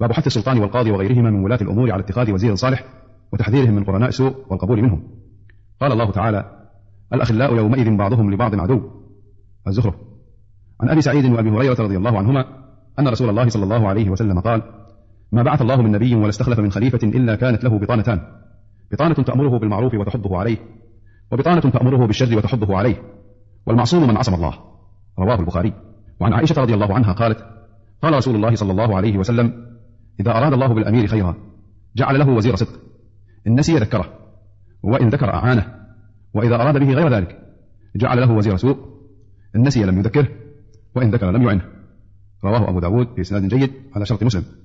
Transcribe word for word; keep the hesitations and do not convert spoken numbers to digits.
باب حث السلطان والقاضي وغيرهما من ولاة الأمور على اتخاذ وزير صالح وتحذيرهم من قرناء السوء والقبول منهم. قال الله تعالى: الأخلاء يومئذ بعضهم لبعض عدو. الزخرف. عن أبي سعيد وأبي هريرة رضي الله عنهما أن رسول الله صلى الله عليه وسلم قال: ما بعث الله من نبي ولا استخلف من خليفة إلا كانت له بطانتان: بطانة تأمره بالمعروف وتحضه عليه، وبطانة تأمره بالشر وتحضه عليه، والمعصوم من عصم الله. رواه البخاري. وعن عائشة رضي الله عنها قالت: قال رسول الله صلى الله عليه وسلم: إذا أراد الله بالأمير خيرا جعل له وزير صدق، إن نسي ذكره، وإن ذكر أعانه، وإذا أراد به غير ذلك جعل له وزير سوء، إن نسي لم يذكره، وإن ذكر لم يعنه. رواه أبو داود بإسناد جيد على شرط مسلم.